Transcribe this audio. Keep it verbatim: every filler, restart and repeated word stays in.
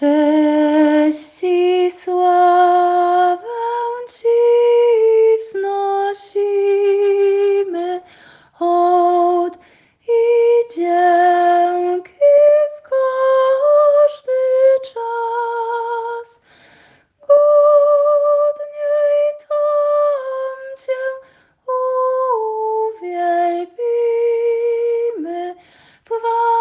Cześć i sławę Ci wznosimy, hołd i dzięki w każdy czas. Godniej tam Cię uwielbimy,